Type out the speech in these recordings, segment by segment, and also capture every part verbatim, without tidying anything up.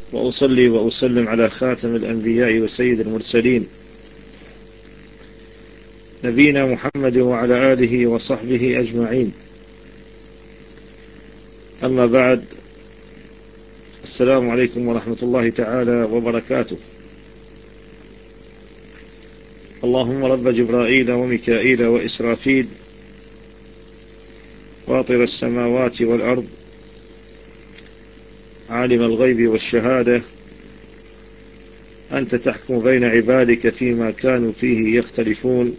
وأصلي وأسلم على خاتم الأنبياء وسيد المرسلين نبينا محمد وعلى آله وصحبه أجمعين. أما بعد، السلام عليكم ورحمة الله تعالى وبركاته. اللهم رب جبرائيل وميكائيل وإسرافيل فاطر السماوات والأرض عالم الغيب والشهادة، أنت تحكم بين عبادك فيما كانوا فيه يختلفون،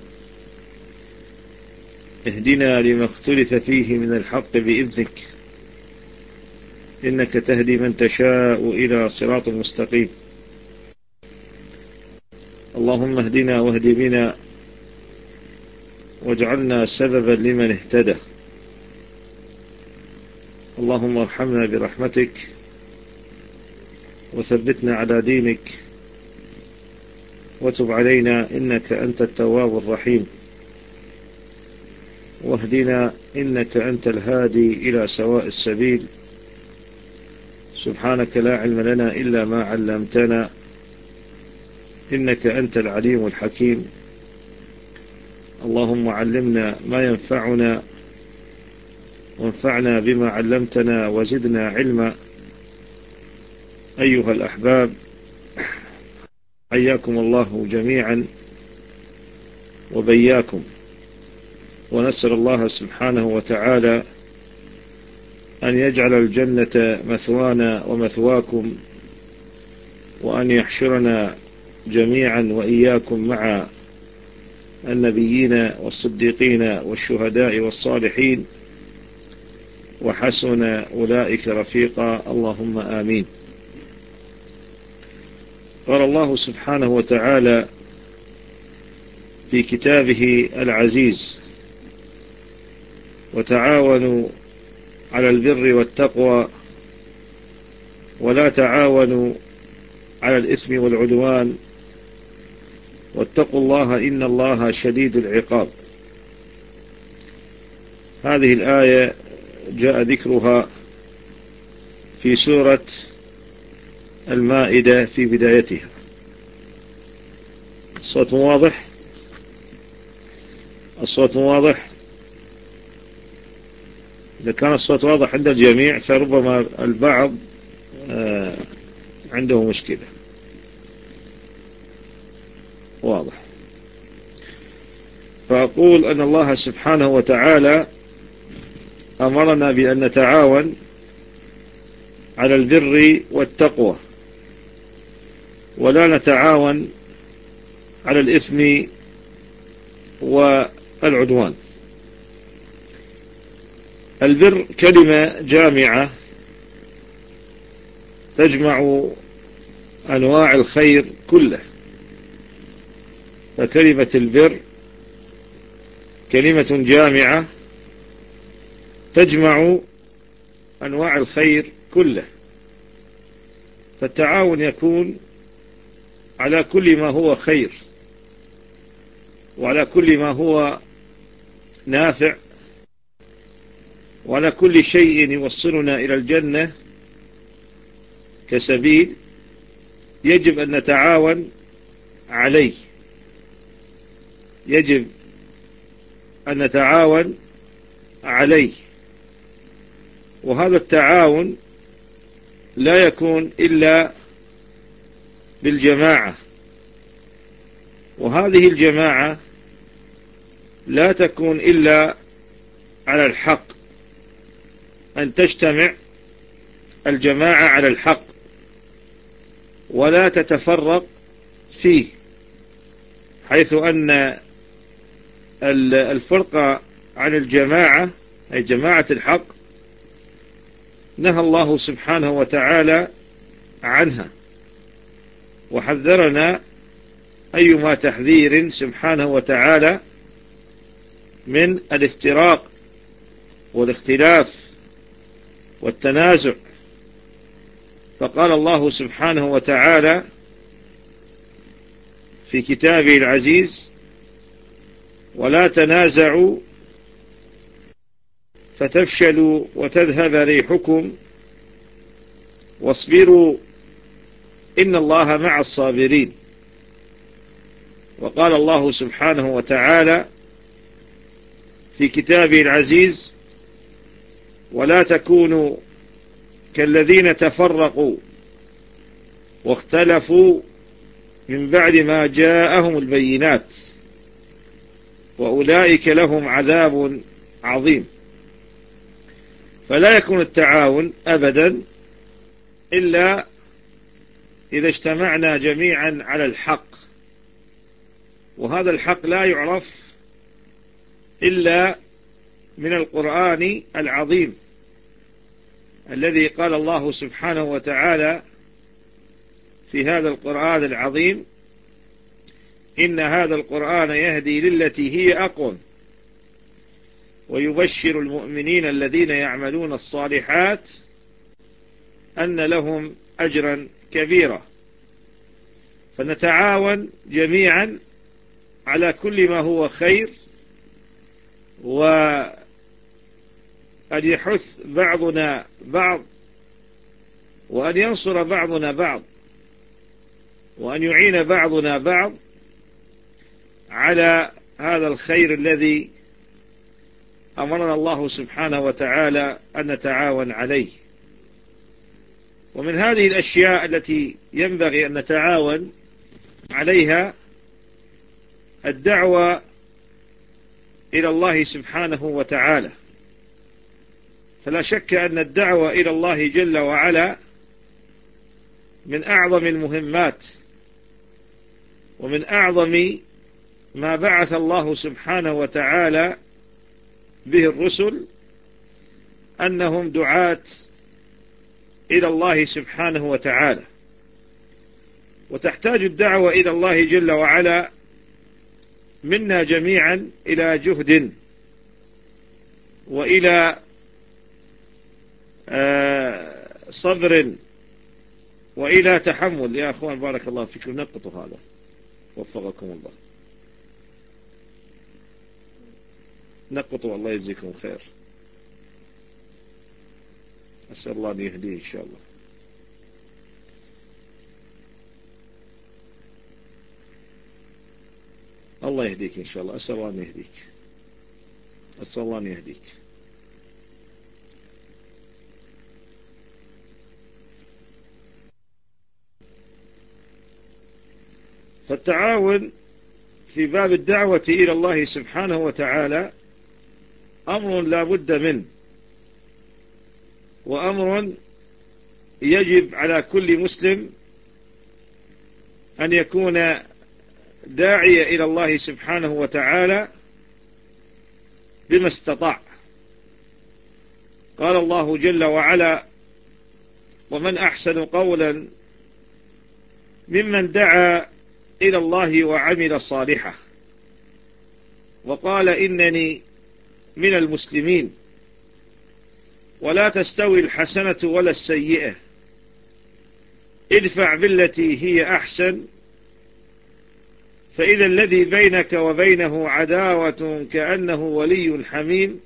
اهدنا لما اختلف فيه من الحق بإذنك، إنك تهدي من تشاء إلى صراط مستقيم. اللهم اهدنا واهد بنا واجعلنا سببا لمن اهتدى. اللهم ارحمنا برحمتك وثبتنا على دينك وتب علينا إنك أنت التواب الرحيم، واهدنا إنك أنت الهادي إلى سواء السبيل. سبحانك لا علم لنا إلا ما علمتنا، إنك أنت العليم الحكيم. اللهم علمنا ما ينفعنا وانفعنا بما علمتنا وزدنا علما. أيها الأحباب، حياكم الله جميعا وبياكم، ونسأل الله سبحانه وتعالى أن يجعل الجنة مثوانا ومثواكم، وأن يحشرنا جميعا وإياكم مع النبيين والصديقين والشهداء والصالحين، وحسن أولئك رفيقا. اللهم آمين. قال الله سبحانه وتعالى في كتابه العزيز: وتعاونوا على البر والتقوى ولا تعاونوا على الإثم والعدوان واتقوا الله إن الله شديد العقاب. هذه الآية جاء ذكرها في سورة المائدة في بدايتها. الصوت واضح؟ الصوت واضح؟ إذا كان الصوت واضح عند الجميع فربما البعض عنده مشكلة. واضح. فأقول أن الله سبحانه وتعالى أمرنا بأن نتعاون على البر والتقوى، ولا نتعاون على الإثم والعدوان. البر كلمة جامعة تجمع أنواع الخير كله، فكلمة البر كلمة جامعة تجمع أنواع الخير كله، فالتعاون يكون على كل ما هو خير وعلى كل ما هو نافع وعلى كل شيء يوصلنا إلى الجنة كسبيل يجب أن نتعاون عليه. يجب أن نتعاون عليه، وهذا التعاون لا يكون إلا بالجماعة، وهذه الجماعة لا تكون إلا على الحق، أن تجتمع الجماعة على الحق ولا تتفرق فيه، حيث أن الفرقة عن الجماعة أي جماعة الحق نهى الله سبحانه وتعالى عنها، وحذرنا أيما تحذير سبحانه وتعالى من الافتراق والاختلاف والتنازع. فقال الله سبحانه وتعالى في كتابه العزيز: ولا تنازعوا فتفشلوا وتذهب ريحكم واصبروا إن الله مع الصابرين. وقال الله سبحانه وتعالى في كتابه العزيز: ولا تكونوا كالذين تفرقوا واختلفوا من بعد ما جاءهم البينات وأولئك لهم عذاب عظيم. فلا يكون التعاون أبدا إلا إذا اجتمعنا جميعا على الحق، وهذا الحق لا يعرف إلا من القرآن العظيم الذي قال الله سبحانه وتعالى في هذا القرآن العظيم: إن هذا القرآن يهدي للتي هي أقوم ويبشر المؤمنين الذين يعملون الصالحات أن لهم أجرا كبيرا. فنتعاون جميعا على كل ما هو خير، وأن يحث بعضنا بعض، وأن ينصر بعضنا بعض، وأن يعين بعضنا بعض على هذا الخير الذي أمرنا الله سبحانه وتعالى أن نتعاون عليه. ومن هذه الأشياء التي ينبغي أن نتعاون عليها الدعوة إلى الله سبحانه وتعالى. فلا شك أن الدعوة إلى الله جل وعلا من أعظم المهمات ومن أعظم ما بعث الله سبحانه وتعالى به الرسل، أنهم دعاة إلى الله سبحانه وتعالى. وتحتاج الدعوة إلى الله جل وعلا منا جميعا إلى جهد وإلى صبر وإلى تحمل. يا أخوان بارك الله فيكم، نقطوا هذا وفقكم الله، نقطوا الله يجزيكم خير. أسأل الله أن يهديه إن شاء الله. الله يهديك إن شاء الله. أسأل الله أن يهديك، أسأل الله أن يهديك. فالتعاون في باب الدعوة إلى الله سبحانه وتعالى أمر لا بد منه، وأمر يجب على كل مسلم أن يكون داعية إلى الله سبحانه وتعالى بما استطاع. قال الله جل وعلا: ومن أحسن قولا ممن دعا إلى الله وعمل صالحا وقال إنني من المسلمين. ولا تستوي الحسنة ولا السيئة، ادفع بالتي هي أحسن فإذا الذي بينك وبينه عداوة كأنه ولي حميم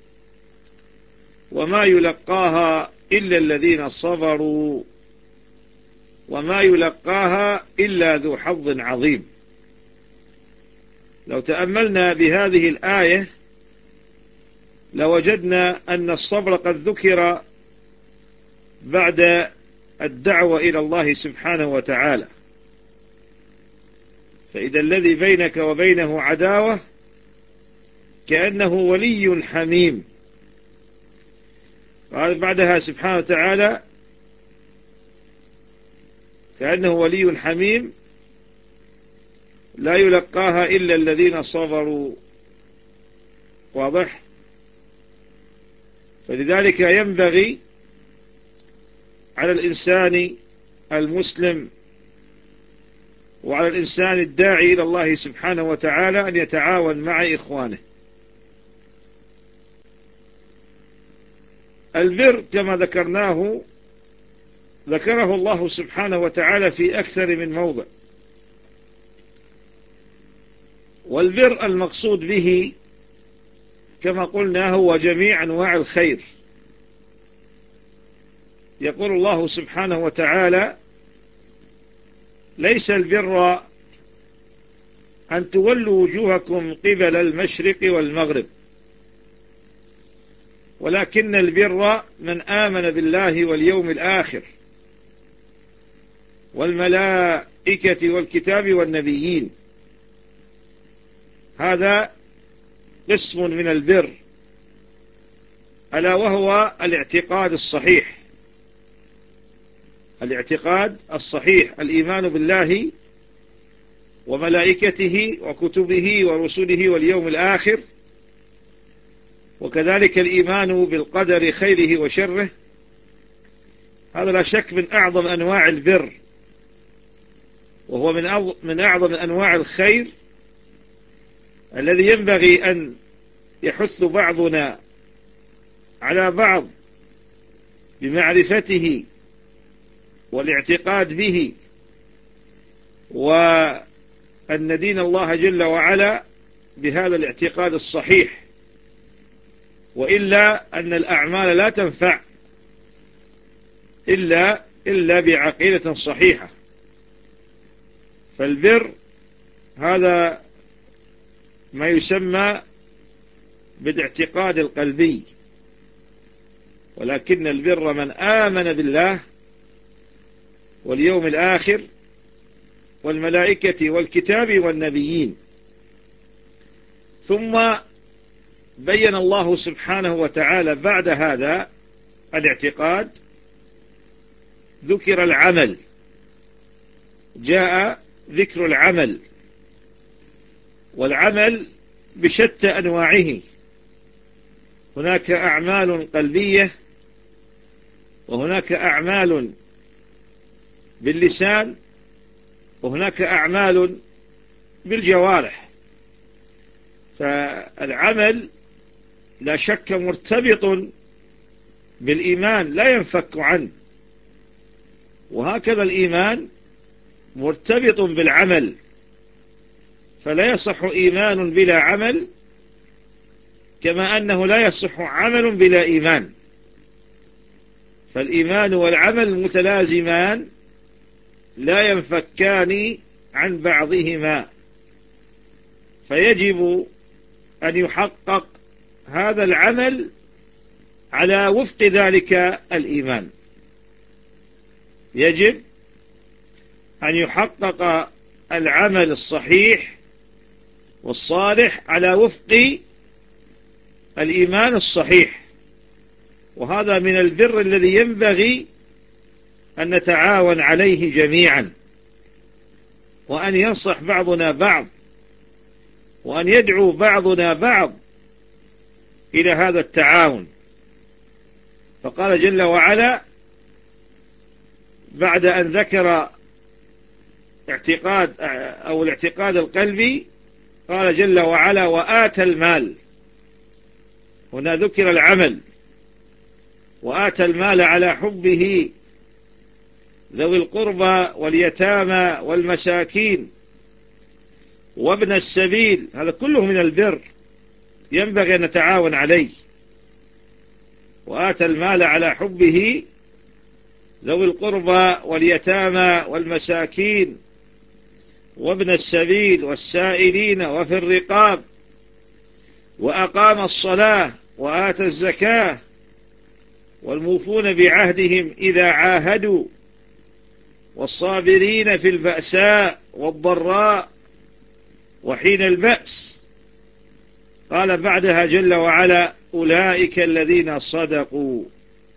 وما يلقاها إلا الذين صبروا وما يلقاها إلا ذو حظ عظيم. لو تأملنا بهذه الآية لوجدنا أن الصبر قد ذكر بعد الدعوة إلى الله سبحانه وتعالى. فإذا الذي بينك وبينه عداوة كأنه ولي حميم. قال بعدها سبحانه وتعالى: كأنه ولي حميم لا يلقاها إلا الذين صبروا. واضح؟ فلذلك ينبغي على الإنسان المسلم وعلى الإنسان الداعي إلى الله سبحانه وتعالى أن يتعاون مع إخوانه. البر كما ذكرناه ذكره الله سبحانه وتعالى في أكثر من موضع، والبر المقصود به كما قلنا هو جميع أنواع الخير. يقول الله سبحانه وتعالى: ليس البر أن تولوا وجوهكم قبل المشرق والمغرب، ولكن البر من آمن بالله واليوم الآخر والملائكة والكتاب والنبيين. هذا قسم من البر، ألا وهو الاعتقاد الصحيح. الاعتقاد الصحيح، الإيمان بالله وملائكته وكتبه ورسله واليوم الآخر، وكذلك الإيمان بالقدر خيره وشره. هذا لا شك من أعظم أنواع البر، وهو من من أعظم أنواع الخير الذي ينبغي أن يحث بعضنا على بعض بمعرفته والاعتقاد به، وأن دين الله جل وعلا بهذا الاعتقاد الصحيح، وإلا أن الأعمال لا تنفع إلا إلا بعقيدة صحيحة. فالبر هذا ما يسمى بالاعتقاد القلبي، ولكن البر من آمن بالله واليوم الآخر والملائكة والكتاب والنبيين. ثم بين الله سبحانه وتعالى بعد هذا الاعتقاد ذكر العمل، جاء ذكر العمل، والعمل بشتى أنواعه. هناك أعمال قلبية، وهناك أعمال باللسان، وهناك أعمال بالجوارح. فالعمل لا شك مرتبط بالإيمان لا ينفك عنه، وهكذا الإيمان مرتبط بالعمل، فلا يصح إيمان بلا عمل، كما أنه لا يصح عمل بلا إيمان. فالإيمان والعمل متلازمان لا ينفكان عن بعضهما، فيجب أن يحقق هذا العمل على وفق ذلك الإيمان. يجب أن يحقق العمل الصحيح والصالح على وفق الإيمان الصحيح، وهذا من البر الذي ينبغي أن نتعاون عليه جميعا، وأن ينصح بعضنا بعض، وأن يدعو بعضنا بعض إلى هذا التعاون. فقال جل وعلا بعد أن ذكر اعتقاد أو الاعتقاد القلبي، قال جل وعلا وآتى المال. هنا ذكر العمل، وآتى المال على حبه ذوي القربى واليتامى والمساكين وابن السبيل. هذا كله من البر ينبغي أن نتعاون عليه. وآتى المال على حبه ذوي القربى واليتامى والمساكين وابن السبيل والسائلين وفي الرقاب، وأقام الصلاة وآتى الزكاة والموفون بعهدهم إذا عاهدوا والصابرين في البأساء والضراء وحين البأس. قال بعدها جل وعلا أولئك الذين صدقوا.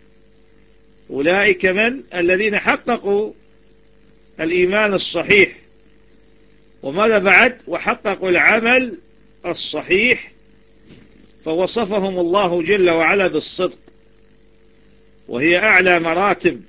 أولئك من؟ الذين حققوا الإيمان الصحيح. وماذا بعد؟ وحققوا العمل الصحيح، فوصفهم الله جل وعلا بالصدق، وهي أعلى مراتب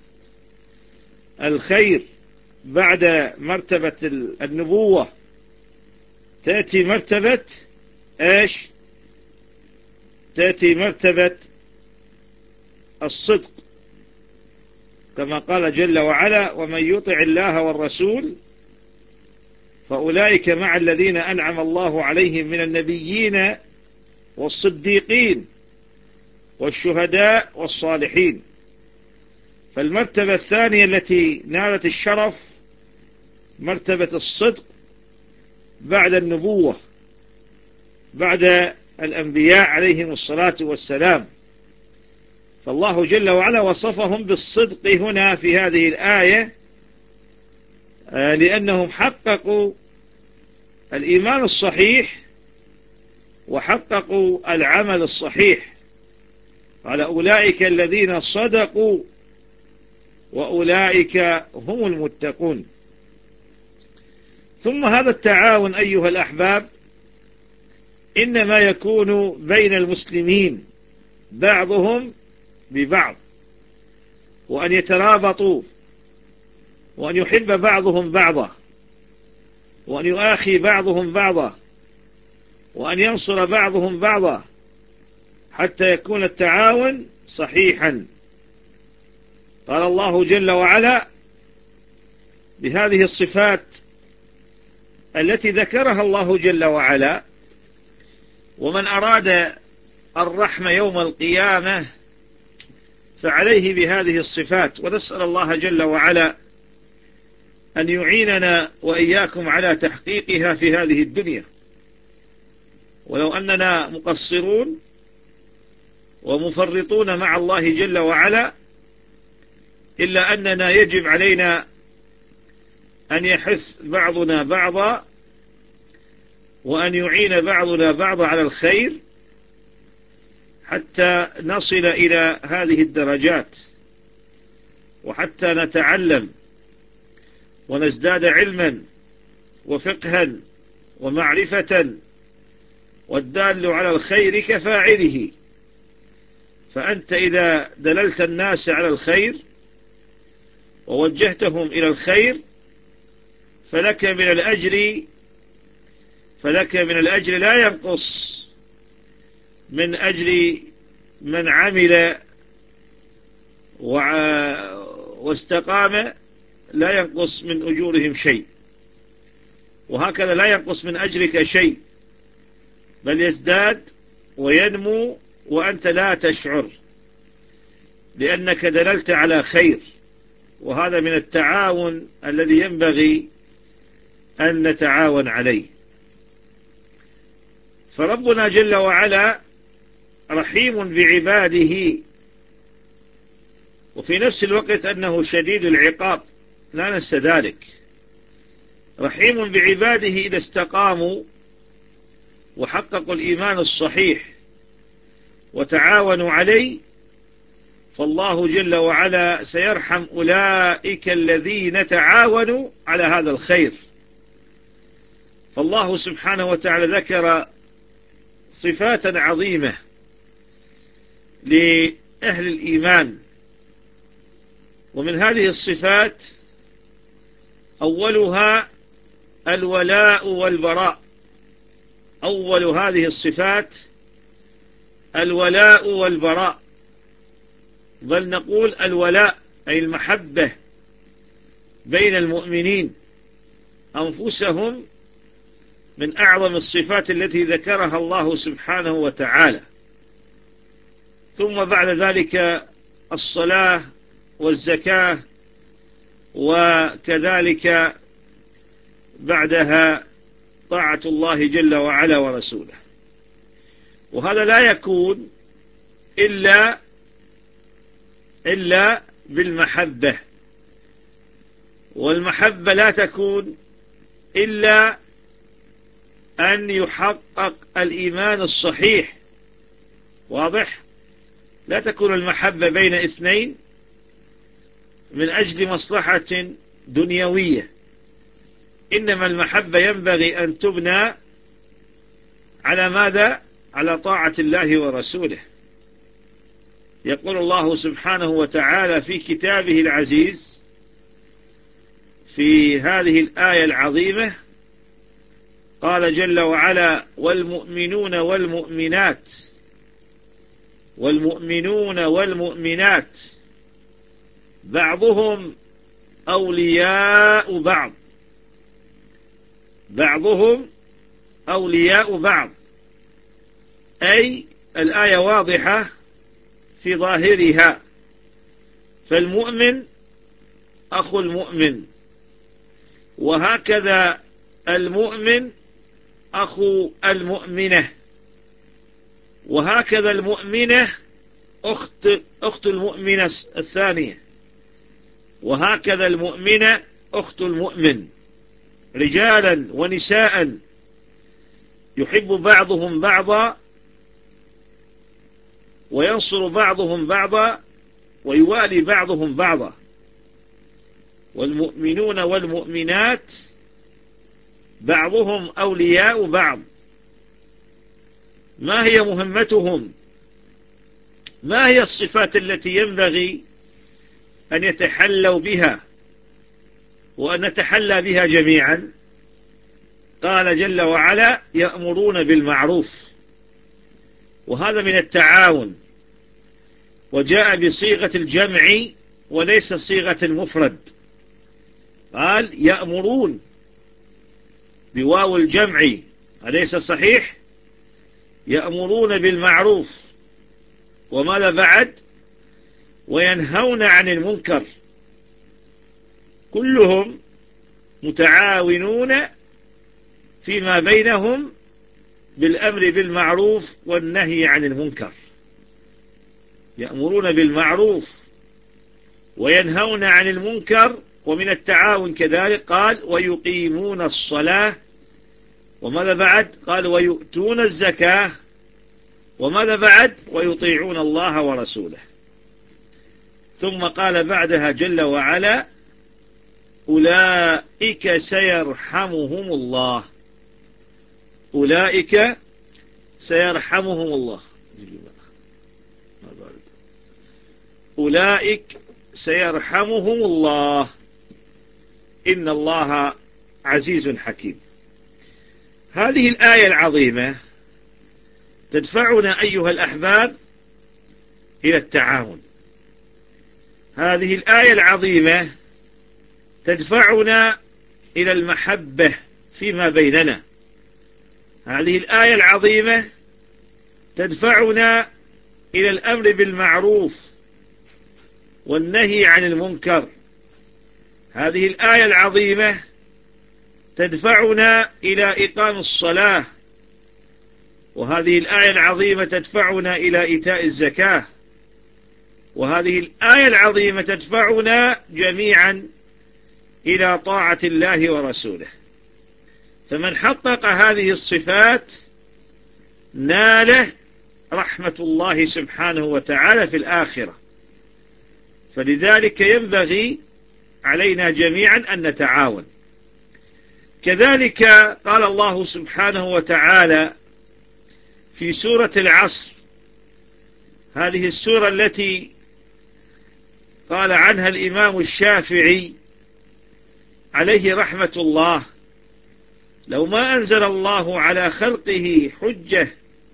الخير بعد مرتبة النبوة. تأتي مرتبة إيش؟ تأتي مرتبة الصدق، كما قال جل وعلا ومن يطع الله والرسول فأولئك مع الذين أنعم الله عليهم من النبيين والصديقين والشهداء والصالحين. فالمرتبة الثانية التي نالت الشرف مرتبة الصدق بعد النبوة، بعد الأنبياء عليهم الصلاة والسلام. فالله جل وعلا وصفهم بالصدق هنا في هذه الآية لأنهم حققوا الإيمان الصحيح وحققوا العمل الصحيح. قال أولئك الذين صدقوا وأولئك هم المتقون. ثم هذا التعاون أيها الأحباب إنما يكون بين المسلمين بعضهم ببعض، وأن يترابطوا، وأن يحب بعضهم بعضا، وأن يؤاخي بعضهم بعضا، وأن ينصر بعضهم بعضا، حتى يكون التعاون صحيحا. قال الله جل وعلا بهذه الصفات التي ذكرها الله جل وعلا: ومن أراد الرحمة يوم القيامة فعليه بهذه الصفات. ونسأل الله جل وعلا أن يعيننا وإياكم على تحقيقها في هذه الدنيا، ولو أننا مقصرون ومفرطون مع الله جل وعلا، إلا أننا يجب علينا أن يحث بعضنا بعضا، وأن يعين بعضنا بعضا على الخير، حتى نصل إلى هذه الدرجات، وحتى نتعلم ونزداد علما وفقها ومعرفة، والدال على الخير كفاعله. فأنت إذا دللت الناس على الخير ووجهتهم إلى الخير فلك من الأجر فلك من الأجر لا ينقص من أجر من عمل واستقام، لا ينقص من أجورهم شيء، وهكذا لا ينقص من أجرك شيء، بل يزداد وينمو وأنت لا تشعر، لأنك دللت على خير. وهذا من التعاون الذي ينبغي أن نتعاون عليه. فربنا جل وعلا رحيم بعباده، وفي نفس الوقت أنه شديد العقاب، لا ننسى ذلك. رحيم بعباده إذا استقاموا وحققوا الإيمان الصحيح وتعاونوا عليه، فالله جل وعلا سيرحم أولئك الذين تعاونوا على هذا الخير. فالله سبحانه وتعالى ذكر صفات عظيمة لأهل الإيمان، ومن هذه الصفات أولها الولاء والبراء. أول هذه الصفات الولاء والبراء، بل نقول الولاء أي المحبة بين المؤمنين أنفسهم، من أعظم الصفات التي ذكرها الله سبحانه وتعالى. ثم بعد ذلك الصلاة والزكاة، وكذلك بعدها طاعة الله جل وعلا ورسوله. وهذا لا يكون إلا إلا بالمحبة، والمحبة لا تكون إلا أن يحقق الإيمان الصحيح. واضح؟ لا تكون المحبة بين اثنين من أجل مصلحة دنيوية، إنما المحبة ينبغي أن تبنى على ماذا؟ على طاعة الله ورسوله. يقول الله سبحانه وتعالى في كتابه العزيز في هذه الآية العظيمة، قال جل وعلا: والمؤمنون والمؤمنات والمؤمنون والمؤمنات بعضهم أولياء بعض بعضهم أولياء بعض. أي الآية واضحة في ظاهرها، فالمؤمن أخو المؤمن، وهكذا المؤمن أخو المؤمنة، وهكذا المؤمنة أخت, أخت المؤمنة الثانية، وهكذا المؤمنة أخت المؤمن، رجالا ونساء يحب بعضهم بعضا وينصر بعضهم بعضا ويوالي بعضهم بعضا. والمؤمنون والمؤمنات بعضهم أولياء بعض. ما هي مهمتهم؟ ما هي الصفات التي ينبغي أن يتحلوا بها وأن نتحلى بها جميعا؟ قال جل وعلا: يأمرون بالمعروف، وهذا من التعاون، وجاء بصيغة الجمع وليس صيغة المفرد. قال يأمرون بواو الجمع، أليس صحيح؟ يأمرون بالمعروف، وماذا بعد؟ وينهون عن المنكر. كلهم متعاونون فيما بينهم بالأمر بالمعروف والنهي عن المنكر. يأمرون بالمعروف وينهون عن المنكر. ومن التعاون كذلك قال ويقيمون الصلاة، وماذا بعد؟ قال ويؤتون الزكاة، وماذا بعد؟ ويطيعون الله ورسوله. ثم قال بعدها جل وعلا: أولئك سيرحمهم الله. أولئك سيرحمهم الله. أولئك سيرحمهم الله، إن الله عزيز حكيم. هذه الآية العظيمة تدفعنا أيها الأحباب إلى التعاون. هذه الآية العظيمة تدفعنا إلى المحبة فيما بيننا. هذه الآية العظيمة تدفعنا إلى الأمر بالمعروف والنهي عن المنكر. هذه الآية العظيمة تدفعنا إلى إقام الصلاة، وهذه الآية العظيمة تدفعنا إلى إيتاء الزكاة، وهذه الآية العظيمة تدفعنا جميعا إلى طاعة الله ورسوله. فمن حقق هذه الصفات ناله رحمة الله سبحانه وتعالى في الآخرة. فلذلك ينبغي علينا جميعا أن نتعاون. كذلك قال الله سبحانه وتعالى في سورة العصر، هذه السورة التي قال عنها الإمام الشافعي عليه رحمة الله: لو ما أنزل الله على خلقه حجة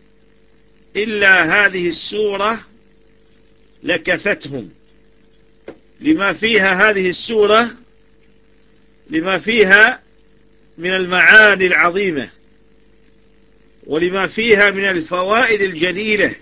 إلا هذه السورة لكفتهم. لما فيها هذه السورة، لما فيها من المعاني العظيمة، ولما فيها من الفوائد الجليلة.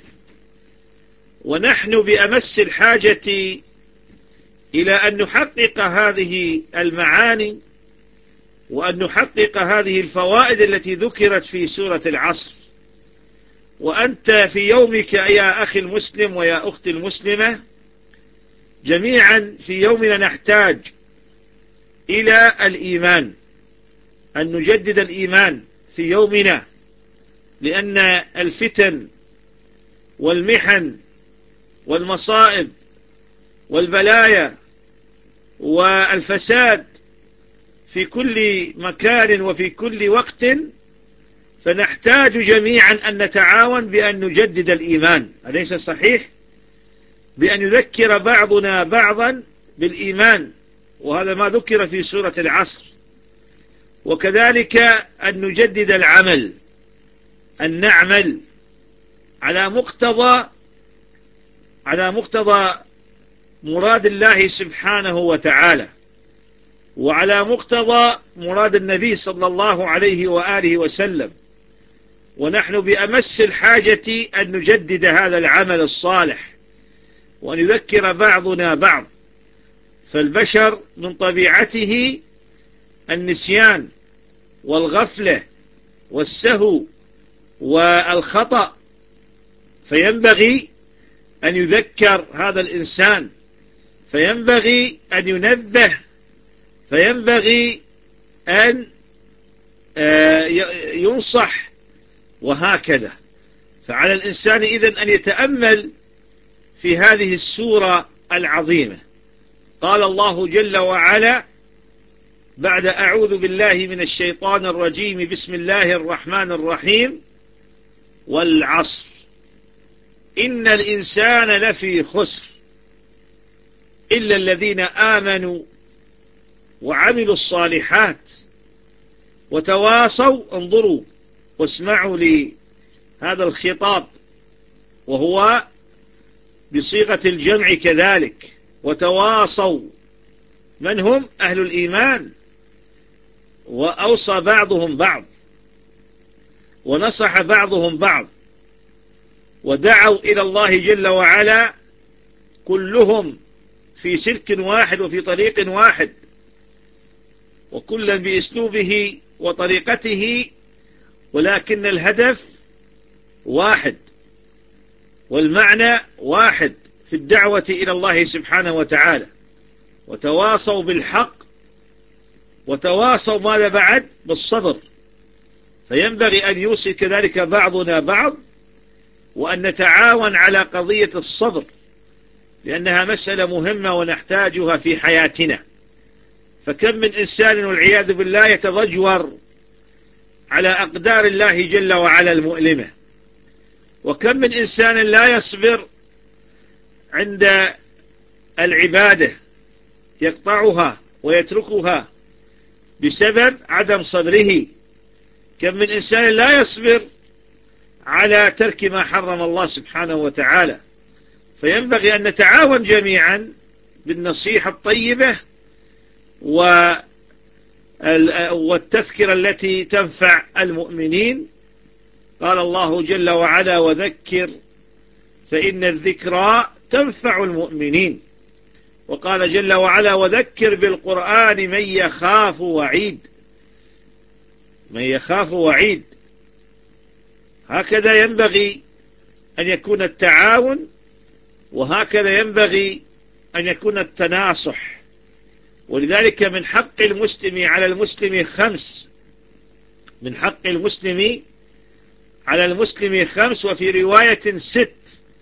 ونحن بأمس الحاجة إلى أن نحقق هذه المعاني وأن نحقق هذه الفوائد التي ذكرت في سورة العصر. وأنت في يومك يا أخي المسلم ويا أختي المسلمة، جميعا في يومنا نحتاج إلى الإيمان، أن نجدد الإيمان في يومنا، لأن الفتن والمحن والمصائب والبلايا والفساد في كل مكان وفي كل وقت، فنحتاج جميعا أن نتعاون بأن نجدد الإيمان، أليس صحيح؟ بأن يذكر بعضنا بعضا بالإيمان، وهذا ما ذكر في سورة العصر. وكذلك أن نجدد العمل، أن نعمل على مقتضى على مقتضى مراد الله سبحانه وتعالى، وعلى مقتضى مراد النبي صلى الله عليه وآله وسلم. ونحن بأمس الحاجة أن نجدد هذا العمل الصالح، وأن يذكر بعضنا بعض. فالبشر من طبيعته النسيان والغفلة والسهو والخطأ، فينبغي أن يذكر هذا الإنسان، فينبغي أن ينبه، فينبغي أن ينصح، وهكذا. فعلى الإنسان إذن أن يتأمل في هذه السورة العظيمة. قال الله جل وعلا بعد أعوذ بالله من الشيطان الرجيم بسم الله الرحمن الرحيم: والعصر إن الإنسان لفي خسر إلا الذين آمنوا وعملوا الصالحات وتواصوا. انظروا واسمعوا لهذا الخطاب وهو بصيغة الجمع كذلك. وتواصوا من هم؟ أهل الإيمان، وأوصى بعضهم بعض، ونصح بعضهم بعض، ودعوا إلى الله جل وعلا كلهم في سلك واحد وفي طريق واحد، وكلا بأسلوبه وطريقته، ولكن الهدف واحد والمعنى واحد في الدعوة إلى الله سبحانه وتعالى. وتواصوا بالحق، وتواصوا ماذا بعد؟ بالصبر. فينبغي أن يوصي كذلك بعضنا بعض، وأن نتعاون على قضية الصبر، لأنها مسألة مهمة ونحتاجها في حياتنا. فكم من إنسان والعياذ بالله يتضجر على أقدار الله جل وعلا المؤلمة، وكم من إنسان لا يصبر عند العبادة، يقطعها ويتركها بسبب عدم صبره. كم من إنسان لا يصبر على ترك ما حرم الله سبحانه وتعالى. فينبغي أن نتعاون جميعا بالنصيحة الطيبة والتذكرة التي تنفع المؤمنين. قال الله جل وعلا: وذكر فإن الذكرى تنفع المؤمنين. وقال جل وعلا: وذكر بالقرآن من يخاف وعيد. من يخاف وعيد. هكذا ينبغي أن يكون التعاون، وهكذا ينبغي أن يكون التناصح. ولذلك من حق المسلم على المسلم خمس، من حق المسلم على المسلم خمس، وفي رواية ست.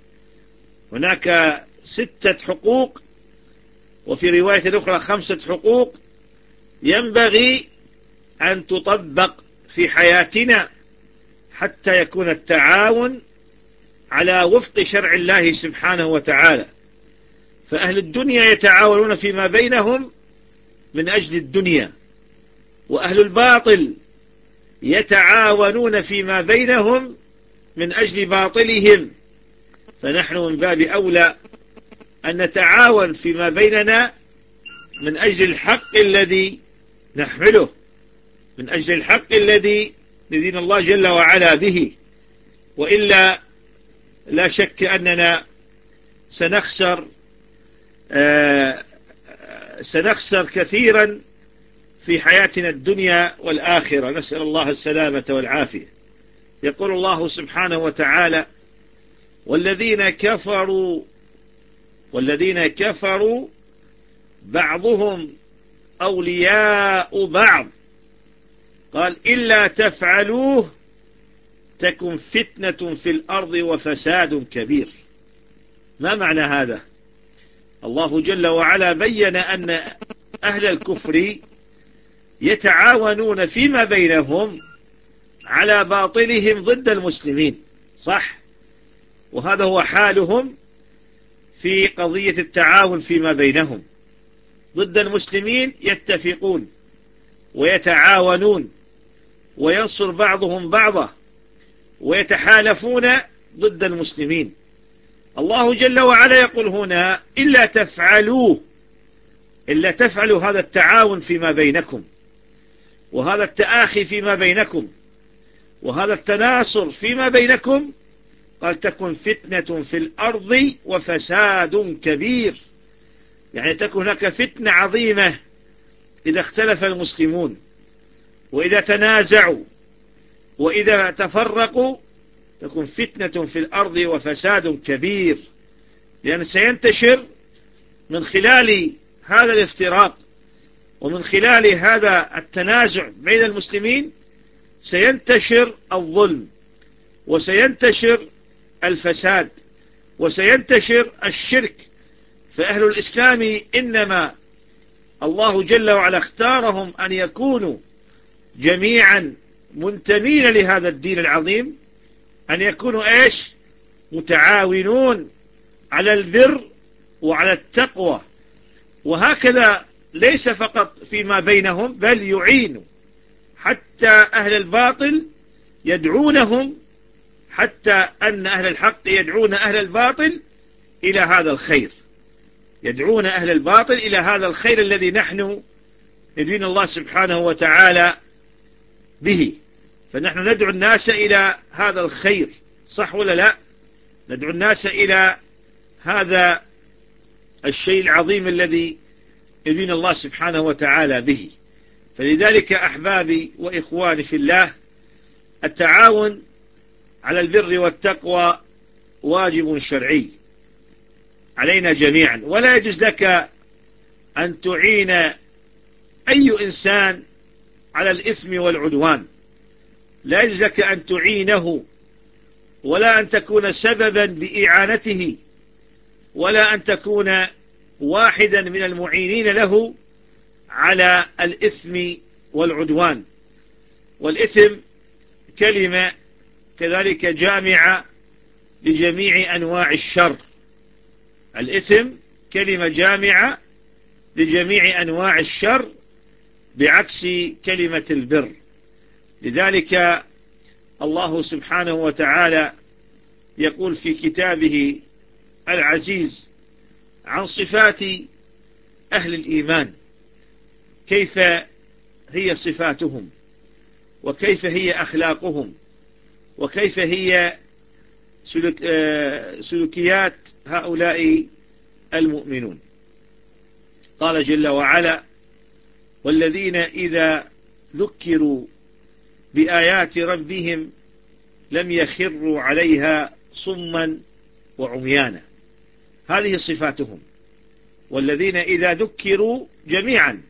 هناك ستة حقوق، وفي رواية أخرى خمسة حقوق ينبغي أن تطبق في حياتنا حتى يكون التعاون على وفق شرع الله سبحانه وتعالى. فأهل الدنيا يتعاونون فيما بينهم من أجل الدنيا، وأهل الباطل يتعاونون فيما بينهم من أجل باطلهم. فنحن من باب أولى أن نتعاون فيما بيننا من أجل الحق الذي نحمله، من أجل الحق الذي ندين الله جل وعلا به. وإلا لا شك أننا سنخسر آه سنخسر كثيرا في حياتنا الدنيا والآخرة، نسأل الله السلامة والعافية. يقول الله سبحانه وتعالى: والذين كفروا والذين كفروا بعضهم أولياء بعض، قال: إلا تفعلوه تكن فتنة في الأرض وفساد كبير. ما معنى هذا؟ الله جل وعلا بين أن أهل الكفر يتعاونون فيما بينهم على باطلهم ضد المسلمين، صح؟ وهذا هو حالهم في قضية التعاون فيما بينهم. ضد المسلمين يتفقون ويتعاونون وينصر بعضهم بعضا ويتحالفون ضد المسلمين. الله جل وعلا يقول هنا: إلا تفعلوه، إلا تفعلوا هذا التعاون فيما بينكم، وهذا التآخي فيما بينكم، وهذا التناصر فيما بينكم، قال: تكن فتنة في الأرض وفساد كبير. يعني تكون هناك فتنة عظيمة إذا اختلف المسلمون وإذا تنازعوا وإذا تفرقوا تكون فتنة في الأرض وفساد كبير، لأن سينتشر من خلال هذا الافتراق ومن خلال هذا التنازع بين المسلمين سينتشر الظلم وسينتشر الفساد وسينتشر الشرك. فأهل الإسلام إنما الله جل وعلا اختارهم أن يكونوا جميعا منتمين لهذا الدين العظيم، أن يكونوا إيش؟ متعاونون على البر وعلى التقوى. وهكذا ليس فقط فيما بينهم، بل يعينوا حتى أهل الباطل يدعونهم، حتى أن أهل الحق يدعون أهل الباطل إلى هذا الخير، يدعون أهل الباطل إلى هذا الخير الذي نحن ندين الله سبحانه وتعالى به. فنحن ندعو الناس إلى هذا الخير، صح ولا لا؟ ندعو الناس إلى هذا الشيء العظيم الذي يدين الله سبحانه وتعالى به. فلذلك أحبابي وإخواني في الله، التعاون على البر والتقوى واجب شرعي علينا جميعا، ولا يجوز لك أن تعين أي إنسان على الإثم والعدوان، لا يجوز لك أن تعينه ولا أن تكون سببا بإعانته ولا أن تكون واحدا من المعينين له على الإثم والعدوان. والإثم كلمة كذلك جامعة لجميع أنواع الشر، الإثم كلمة جامعة لجميع أنواع الشر بعكس كلمة البر. لذلك الله سبحانه وتعالى يقول في كتابه العزيز عن صفات أهل الإيمان، كيف هي صفاتهم وكيف هي أخلاقهم وكيف هي سلوك سلوكيات هؤلاء المؤمنون. قال جل وعلا: والذين إذا ذكروا بآيات ربهم لم يخروا عليها صما وعميانا. هذه صفاتهم، والذين إذا ذكروا جميعا،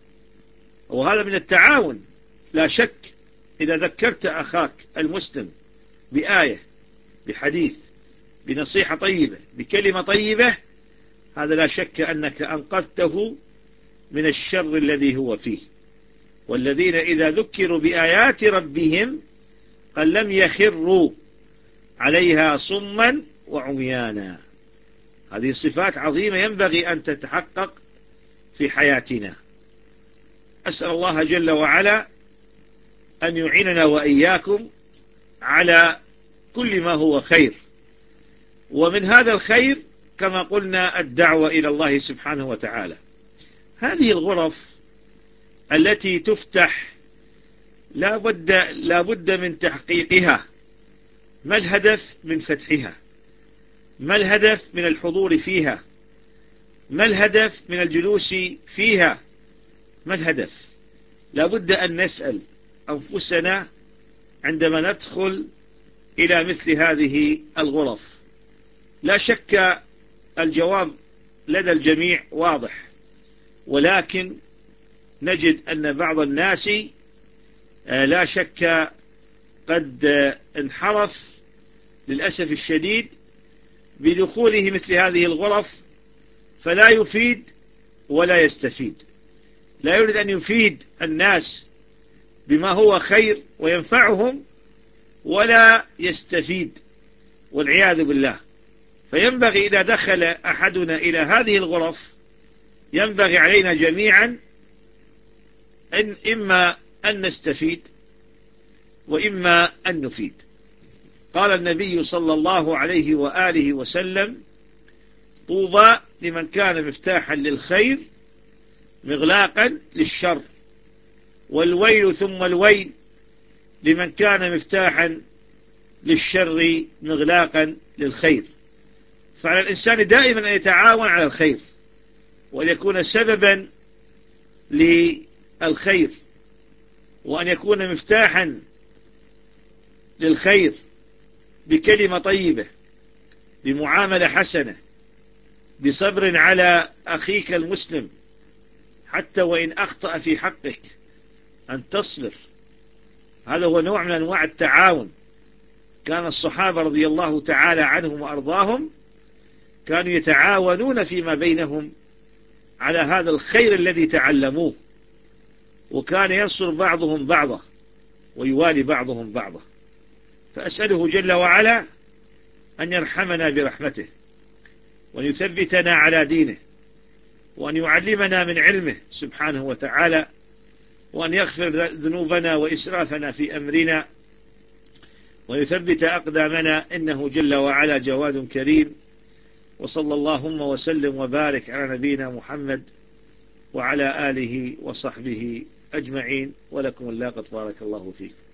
وهذا من التعاون لا شك. إذا ذكرت أخاك المسلم بآية، بحديث، بنصيحة طيبة، بكلمة طيبة، هذا لا شك أنك أنقذته من الشر الذي هو فيه. والذين إذا ذكروا بآيات ربهم قال لم يخروا عليها صما وعميانا. هذه صفات عظيمة ينبغي أن تتحقق في حياتنا. أسأل الله جل وعلا أن يعيننا وإياكم على كل ما هو خير، ومن هذا الخير كما قلنا الدعوة إلى الله سبحانه وتعالى. هذه الغرف التي تفتح لا بد, لا بد من تحقيقها. ما الهدف من فتحها؟ ما الهدف من الحضور فيها؟ ما الهدف من الجلوس فيها؟ ما الهدف؟ لا بد أن نسأل أنفسنا عندما ندخل إلى مثل هذه الغرف. لا شك الجواب لدى الجميع واضح، ولكن نجد أن بعض الناس لا شك قد انحرف للأسف الشديد بدخوله مثل هذه الغرف، فلا يفيد ولا يستفيد. لا يريد أن يفيد الناس بما هو خير وينفعهم، ولا يستفيد، والعياذ بالله. فينبغي إذا دخل أحدنا إلى هذه الغرف ينبغي علينا جميعا أن إما أن نستفيد وإما أن نفيد. قال النبي صلى الله عليه وآله وسلم: طوبى لمن كان مفتاحا للخير مغلاقا للشر، والويل ثم الويل لمن كان مفتاحا للشر مغلاقا للخير. فعلى الإنسان دائما أن يتعاون على الخير وأن يكون سببا للخير، وأن يكون مفتاحا للخير بكلمة طيبة، بمعاملة حسنة، بصبر على أخيك المسلم حتى وإن أخطأ في حقك أن تصبر. هذا هو نوع من أنواع التعاون. كان الصحابة رضي الله تعالى عنهم وأرضاهم كانوا يتعاونون فيما بينهم على هذا الخير الذي تعلموه، وكان ينصر بعضهم بعضا ويوالي بعضهم بعضا. فأسأله جل وعلا أن يرحمنا برحمته، وأن يثبتنا على دينه، وأن يعلمنا من علمه سبحانه وتعالى، وأن يغفر ذنوبنا وإسرافنا في أمرنا، ويثبت أقدامنا، إنه جل وعلا جواد كريم. وصلى اللهم وسلم وبارك على نبينا محمد وعلى آله وصحبه أجمعين، ولكم اللاقة، بارك الله فيكم.